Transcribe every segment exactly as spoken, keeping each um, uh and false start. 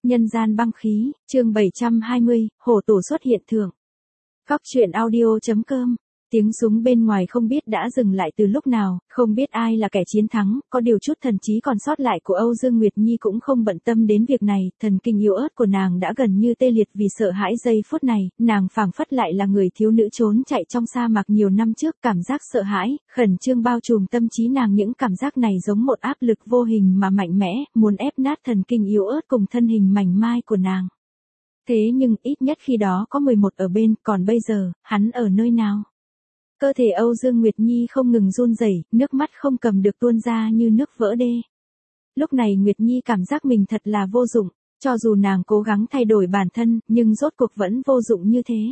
Nhân gian băng khí, chương bảy trăm hai mươi, hổ tổ xuất hiện thượng. Góc truyện audio chấm com. Tiếng súng bên ngoài không biết đã dừng lại từ lúc nào, không biết ai là kẻ chiến thắng, có điều chút thần trí còn sót lại của Âu Dương Nguyệt Nhi cũng không bận tâm đến việc này, thần kinh yếu ớt của nàng đã gần như tê liệt vì sợ hãi giây phút này, nàng phảng phất lại là người thiếu nữ trốn chạy trong sa mạc nhiều năm trước, cảm giác sợ hãi, khẩn trương bao trùm tâm trí nàng, những cảm giác này giống một áp lực vô hình mà mạnh mẽ, muốn ép nát thần kinh yếu ớt cùng thân hình mảnh mai của nàng. Thế nhưng ít nhất khi đó có mười một ở bên, còn bây giờ, hắn ở nơi nào? Cơ thể Âu Dương Nguyệt Nhi không ngừng run rẩy, nước mắt không cầm được tuôn ra như nước vỡ đê. Lúc này Nguyệt Nhi cảm giác mình thật là vô dụng, cho dù nàng cố gắng thay đổi bản thân, nhưng rốt cuộc vẫn vô dụng như thế.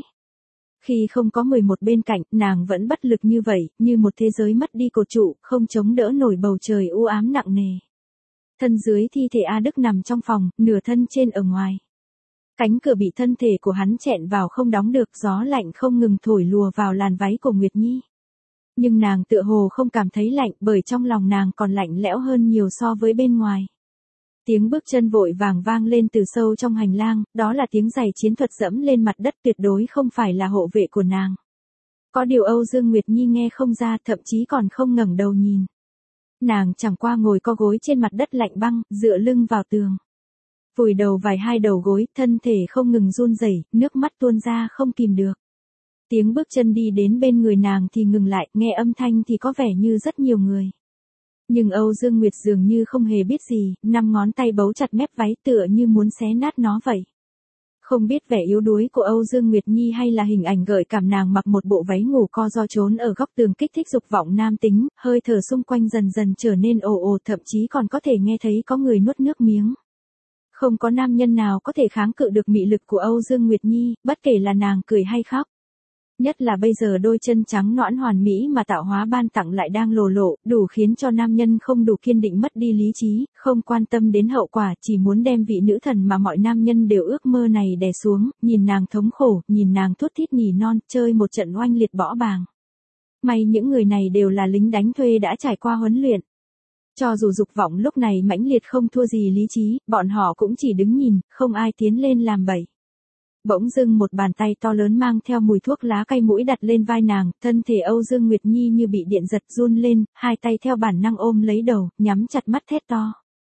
Khi không có mười một bên cạnh, nàng vẫn bất lực như vậy, như một thế giới mất đi cột trụ, không chống đỡ nổi bầu trời u ám nặng nề. Thân dưới thi thể A Đức nằm trong phòng, nửa thân trên ở ngoài. Cánh cửa bị thân thể của hắn chẹn vào không đóng được, gió lạnh không ngừng thổi lùa vào làn váy của Nguyệt Nhi. Nhưng nàng tựa hồ không cảm thấy lạnh, bởi trong lòng nàng còn lạnh lẽo hơn nhiều so với bên ngoài. Tiếng bước chân vội vàng vang lên từ sâu trong hành lang, đó là tiếng giày chiến thuật dẫm lên mặt đất, tuyệt đối không phải là hộ vệ của nàng. Có điều Âu Dương Nguyệt Nhi nghe không ra, thậm chí còn không ngẩng đầu nhìn. Nàng chẳng qua ngồi co gối trên mặt đất lạnh băng, dựa lưng vào tường. Vùi đầu vài hai đầu gối, thân thể không ngừng run rẩy, nước mắt tuôn ra không kìm được. Tiếng bước chân đi đến bên người nàng thì ngừng lại, nghe âm thanh thì có vẻ như rất nhiều người. Nhưng Âu Dương Nguyệt dường như không hề biết gì, năm ngón tay bấu chặt mép váy tựa như muốn xé nát nó vậy. Không biết vẻ yếu đuối của Âu Dương Nguyệt Nhi hay là hình ảnh gợi cảm nàng mặc một bộ váy ngủ co ro trốn ở góc tường kích thích dục vọng nam tính, hơi thở xung quanh dần dần trở nên ồ ồ, thậm chí còn có thể nghe thấy có người nuốt nước miếng. Không có nam nhân nào có thể kháng cự được mị lực của Âu Dương Nguyệt Nhi, bất kể là nàng cười hay khóc. Nhất là bây giờ đôi chân trắng nõn hoàn mỹ mà tạo hóa ban tặng lại đang lồ lộ, đủ khiến cho nam nhân không đủ kiên định mất đi lý trí, không quan tâm đến hậu quả, chỉ muốn đem vị nữ thần mà mọi nam nhân đều ước mơ này đè xuống, nhìn nàng thống khổ, nhìn nàng thút thít nhỉ non, chơi một trận oanh liệt bỏ bàng. May những người này đều là lính đánh thuê đã trải qua huấn luyện. Cho dù dục vọng lúc này mãnh liệt không thua gì lý trí, bọn họ cũng chỉ đứng nhìn, không ai tiến lên làm bậy. Bỗng dưng một bàn tay to lớn mang theo mùi thuốc lá cay mũi đặt lên vai nàng, thân thể Âu Dương Nguyệt Nhi như bị điện giật run lên, hai tay theo bản năng ôm lấy đầu, nhắm chặt mắt thét to.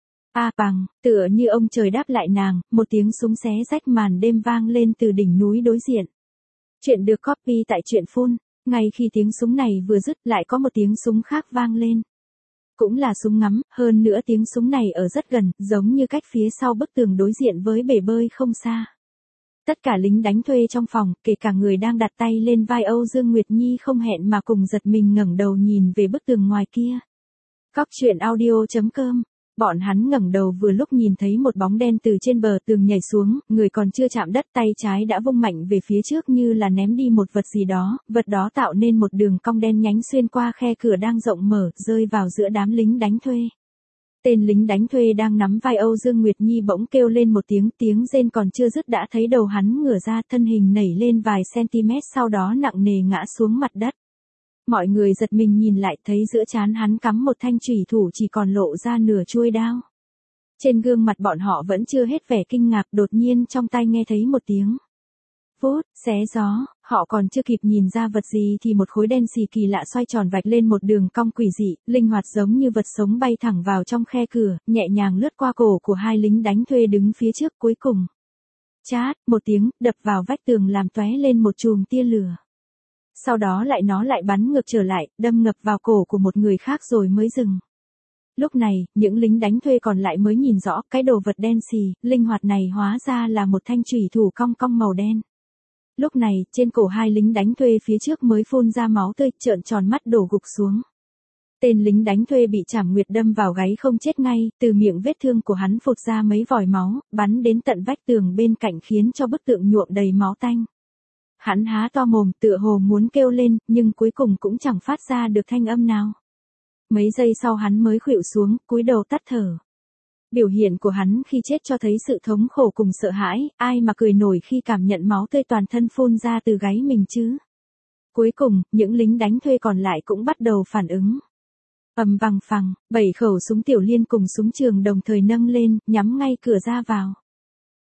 A bằng, tựa như ông trời đáp lại nàng, một tiếng súng xé rách màn đêm vang lên từ đỉnh núi đối diện. Chuyện được copy tại truyện phun, ngay khi tiếng súng này vừa dứt lại có một tiếng súng khác vang lên. Cũng là súng ngắm, hơn nữa tiếng súng này ở rất gần, giống như cách phía sau bức tường đối diện với bể bơi không xa. Tất cả lính đánh thuê trong phòng, kể cả người đang đặt tay lên vai Âu Dương Nguyệt Nhi không hẹn mà cùng giật mình ngẩng đầu nhìn về bức tường ngoài kia. Góc truyện audio chấm com. Bọn hắn ngẩng đầu vừa lúc nhìn thấy một bóng đen từ trên bờ tường nhảy xuống, người còn chưa chạm đất, tay trái đã vung mạnh về phía trước như là ném đi một vật gì đó, vật đó tạo nên một đường cong đen nhánh xuyên qua khe cửa đang rộng mở, rơi vào giữa đám lính đánh thuê. Tên lính đánh thuê đang nắm vai Âu Dương Nguyệt Nhi bỗng kêu lên một tiếng, tiếng rên còn chưa dứt đã thấy đầu hắn ngửa ra, thân hình nảy lên vài cm, sau đó nặng nề ngã xuống mặt đất. Mọi người giật mình nhìn lại, thấy giữa trán hắn cắm một thanh chủy thủ chỉ còn lộ ra nửa chuôi đao. Trên gương mặt bọn họ vẫn chưa hết vẻ kinh ngạc, đột nhiên trong tai nghe thấy một tiếng vút, xé gió, họ còn chưa kịp nhìn ra vật gì thì một khối đen xì kỳ lạ xoay tròn vạch lên một đường cong quỷ dị, linh hoạt giống như vật sống bay thẳng vào trong khe cửa, nhẹ nhàng lướt qua cổ của hai lính đánh thuê đứng phía trước, cuối cùng. Chát, một tiếng, đập vào vách tường làm tóe lên một chùm tia lửa. Sau đó lại nó lại bắn ngược trở lại, đâm ngập vào cổ của một người khác rồi mới dừng. Lúc này, những lính đánh thuê còn lại mới nhìn rõ, cái đồ vật đen xì, linh hoạt này hóa ra là một thanh chủy thủ cong cong màu đen. Lúc này, trên cổ hai lính đánh thuê phía trước mới phun ra máu tươi, trợn tròn mắt đổ gục xuống. Tên lính đánh thuê bị chảm nguyệt đâm vào gáy không chết ngay, từ miệng vết thương của hắn phụt ra mấy vòi máu, bắn đến tận vách tường bên cạnh khiến cho bức tượng nhuộm đầy máu tanh. Hắn há to mồm tựa hồ muốn kêu lên, nhưng cuối cùng cũng chẳng phát ra được thanh âm nào. Mấy giây sau hắn mới khuỵu xuống, cúi đầu tắt thở. Biểu hiện của hắn khi chết cho thấy sự thống khổ cùng sợ hãi, ai mà cười nổi khi cảm nhận máu tươi toàn thân phun ra từ gáy mình chứ. Cuối cùng, những lính đánh thuê còn lại cũng bắt đầu phản ứng. Ầm vang phằng, bảy khẩu súng tiểu liên cùng súng trường đồng thời nâng lên, nhắm ngay cửa ra vào.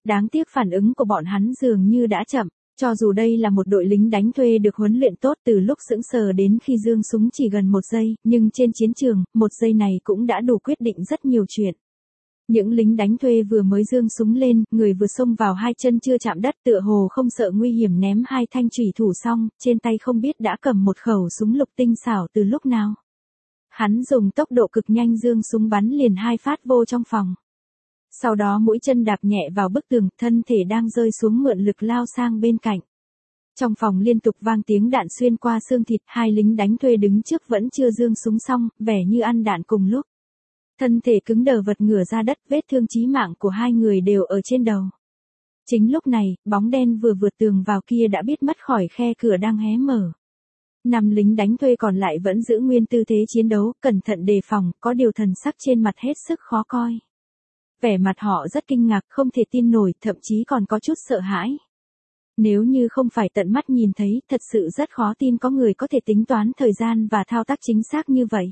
Đáng tiếc phản ứng của bọn hắn dường như đã chậm. Cho dù đây là một đội lính đánh thuê được huấn luyện tốt từ lúc sững sờ đến khi giương súng chỉ gần một giây, nhưng trên chiến trường, một giây này cũng đã đủ quyết định rất nhiều chuyện. Những lính đánh thuê vừa mới giương súng lên, người vừa xông vào hai chân chưa chạm đất tựa hồ không sợ nguy hiểm ném hai thanh chủy thủ xong, trên tay không biết đã cầm một khẩu súng lục tinh xảo từ lúc nào. Hắn dùng tốc độ cực nhanh giương súng bắn liền hai phát vô trong phòng. Sau đó mũi chân đạp nhẹ vào bức tường, thân thể đang rơi xuống mượn lực lao sang bên cạnh. Trong phòng liên tục vang tiếng đạn xuyên qua xương thịt, hai lính đánh thuê đứng trước vẫn chưa giương súng xong, vẻ như ăn đạn cùng lúc. Thân thể cứng đờ vật ngửa ra đất, vết thương chí mạng của hai người đều ở trên đầu. Chính lúc này, bóng đen vừa vượt tường vào kia đã biết mất khỏi khe cửa đang hé mở. Năm lính đánh thuê còn lại vẫn giữ nguyên tư thế chiến đấu, cẩn thận đề phòng, có điều thần sắc trên mặt hết sức khó coi. Vẻ mặt họ rất kinh ngạc, không thể tin nổi, thậm chí còn có chút sợ hãi. Nếu như không phải tận mắt nhìn thấy, thật sự rất khó tin có người có thể tính toán thời gian và thao tác chính xác như vậy.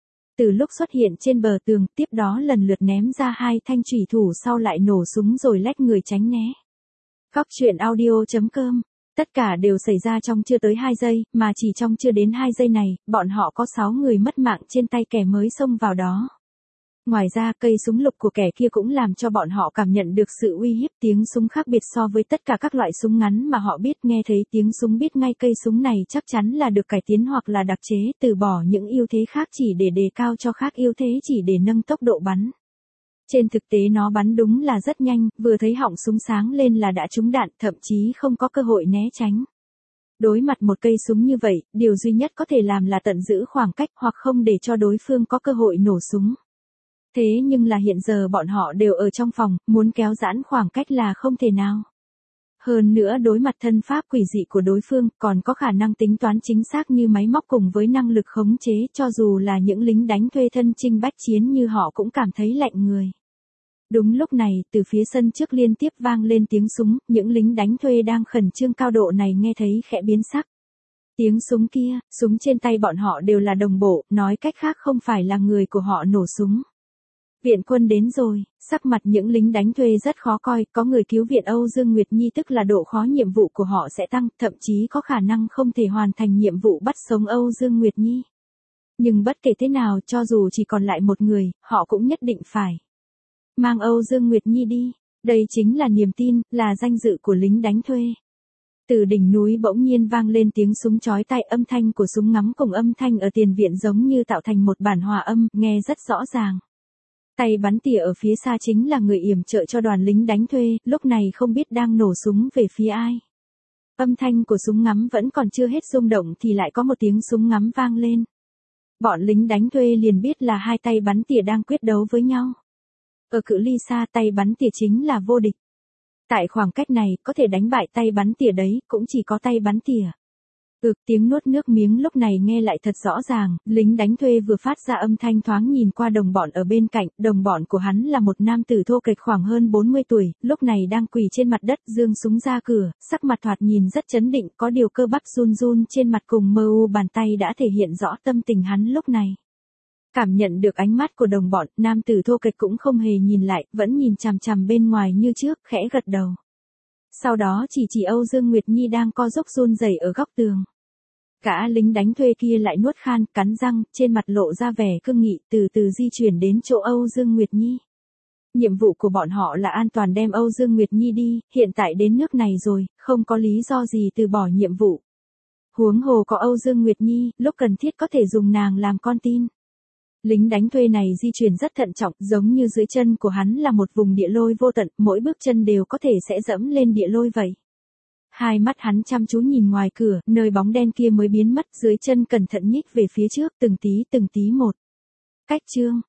Từ lúc xuất hiện trên bờ tường, tiếp đó lần lượt ném ra hai thanh chủy thủ sau lại nổ súng rồi lách người tránh né. Góc truyện audio chấm com. Tất cả đều xảy ra trong chưa tới hai giây, mà chỉ trong chưa đến hai giây này, bọn họ có sáu người mất mạng trên tay kẻ mới xông vào đó. Ngoài ra, cây súng lục của kẻ kia cũng làm cho bọn họ cảm nhận được sự uy hiếp, tiếng súng khác biệt so với tất cả các loại súng ngắn mà họ biết, nghe thấy tiếng súng biết ngay cây súng này chắc chắn là được cải tiến hoặc là đặc chế, từ bỏ những ưu thế khác chỉ để đề cao cho khác ưu thế chỉ để nâng tốc độ bắn. Trên thực tế nó bắn đúng là rất nhanh, vừa thấy họng súng sáng lên là đã trúng đạn, thậm chí không có cơ hội né tránh. Đối mặt một cây súng như vậy, điều duy nhất có thể làm là tận giữ khoảng cách hoặc không để cho đối phương có cơ hội nổ súng. Thế nhưng là hiện giờ bọn họ đều ở trong phòng, muốn kéo giãn khoảng cách là không thể nào. Hơn nữa đối mặt thân pháp quỷ dị của đối phương, còn có khả năng tính toán chính xác như máy móc cùng với năng lực khống chế, cho dù là những lính đánh thuê thân chinh bách chiến như họ cũng cảm thấy lạnh người. Đúng lúc này, từ phía sân trước liên tiếp vang lên tiếng súng, những lính đánh thuê đang khẩn trương cao độ này nghe thấy khẽ biến sắc. Tiếng súng kia, súng trên tay bọn họ đều là đồng bộ, nói cách khác không phải là người của họ nổ súng. Viện quân đến rồi, sắc mặt những lính đánh thuê rất khó coi, có người cứu viện Âu Dương Nguyệt Nhi tức là độ khó nhiệm vụ của họ sẽ tăng, thậm chí có khả năng không thể hoàn thành nhiệm vụ bắt sống Âu Dương Nguyệt Nhi. Nhưng bất kể thế nào, cho dù chỉ còn lại một người, họ cũng nhất định phải mang Âu Dương Nguyệt Nhi đi, đây chính là niềm tin, là danh dự của lính đánh thuê. Từ đỉnh núi bỗng nhiên vang lên tiếng súng chói tai, âm thanh của súng ngắm cùng âm thanh ở tiền viện giống như tạo thành một bản hòa âm, nghe rất rõ ràng. Tay bắn tỉa ở phía xa chính là người yểm trợ cho đoàn lính đánh thuê, lúc này không biết đang nổ súng về phía ai. Âm thanh của súng ngắm vẫn còn chưa hết rung động thì lại có một tiếng súng ngắm vang lên. Bọn lính đánh thuê liền biết là hai tay bắn tỉa đang quyết đấu với nhau. Ở cự ly xa tay bắn tỉa chính là vô địch. Tại khoảng cách này, có thể đánh bại tay bắn tỉa đấy, cũng chỉ có tay bắn tỉa. Ực tiếng nuốt nước miếng lúc này nghe lại thật rõ ràng, lính đánh thuê vừa phát ra âm thanh thoáng nhìn qua đồng bọn ở bên cạnh, đồng bọn của hắn là một nam tử thô kệch khoảng hơn bốn mươi tuổi, lúc này đang quỳ trên mặt đất giương súng ra cửa, sắc mặt thoạt nhìn rất chấn định, có điều cơ bắp run run trên mặt cùng mơ u bàn tay đã thể hiện rõ tâm tình hắn lúc này. Cảm nhận được ánh mắt của đồng bọn, nam tử thô kệch cũng không hề nhìn lại, vẫn nhìn chằm chằm bên ngoài như trước, khẽ gật đầu. Sau đó chỉ chỉ Âu Dương Nguyệt Nhi đang co giốc run rẩy ở góc tường. Cả lính đánh thuê kia lại nuốt khan, cắn răng, trên mặt lộ ra vẻ cương nghị, từ từ di chuyển đến chỗ Âu Dương Nguyệt Nhi. Nhiệm vụ của bọn họ là an toàn đem Âu Dương Nguyệt Nhi đi, hiện tại đến nước này rồi, không có lý do gì từ bỏ nhiệm vụ. Huống hồ có Âu Dương Nguyệt Nhi, lúc cần thiết có thể dùng nàng làm con tin. Lính đánh thuê này di chuyển rất thận trọng, giống như dưới chân của hắn là một vùng địa lôi vô tận, mỗi bước chân đều có thể sẽ dẫm lên địa lôi vậy. Hai mắt hắn chăm chú nhìn ngoài cửa, nơi bóng đen kia mới biến mất, dưới chân cẩn thận nhích về phía trước, từng tí từng tí một. Cách chương,